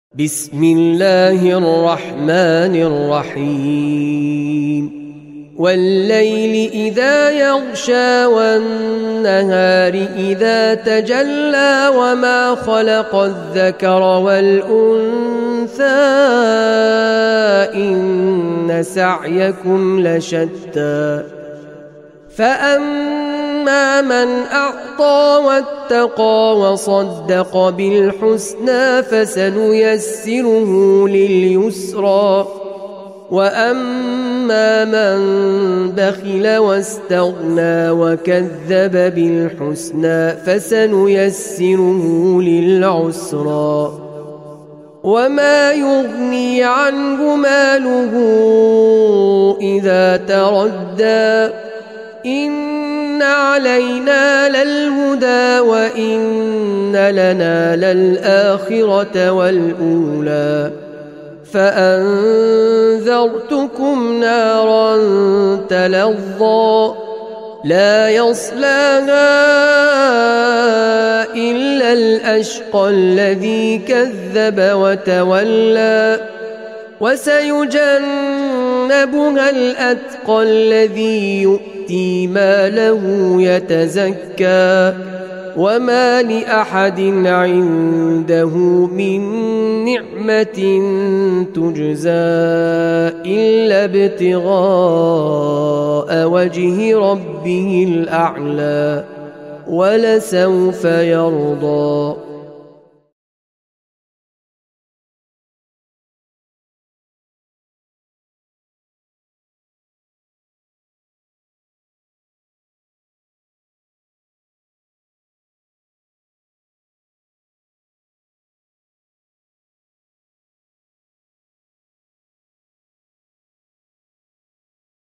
بسم الله الرحمن الرحيم والليل إذا يغشى والنهار إذا تجلى وما خلق الذكر والأنثى إن سعيكم لشتى فأما من أعطى واتقى وصدق بالحسنى فسنيسره لليسرى وأما من بخل واستغنى وكذب بالحسنى فسنيسره للعسرى وما يغني عنه ماله إذا تردى إن علينا للهدى وإن لنا للآخرة والأولى فأنذرتكم نارا تلظى لا يصلاها إلا الأشقى الذي كذب وتولى وسيجنبها الأتقى الذي يؤتي ماله يتزكى وما لأحد عنده من نعمة تجزى إلا ابتغاء وجه ربه الأعلى ولسوف يرضى.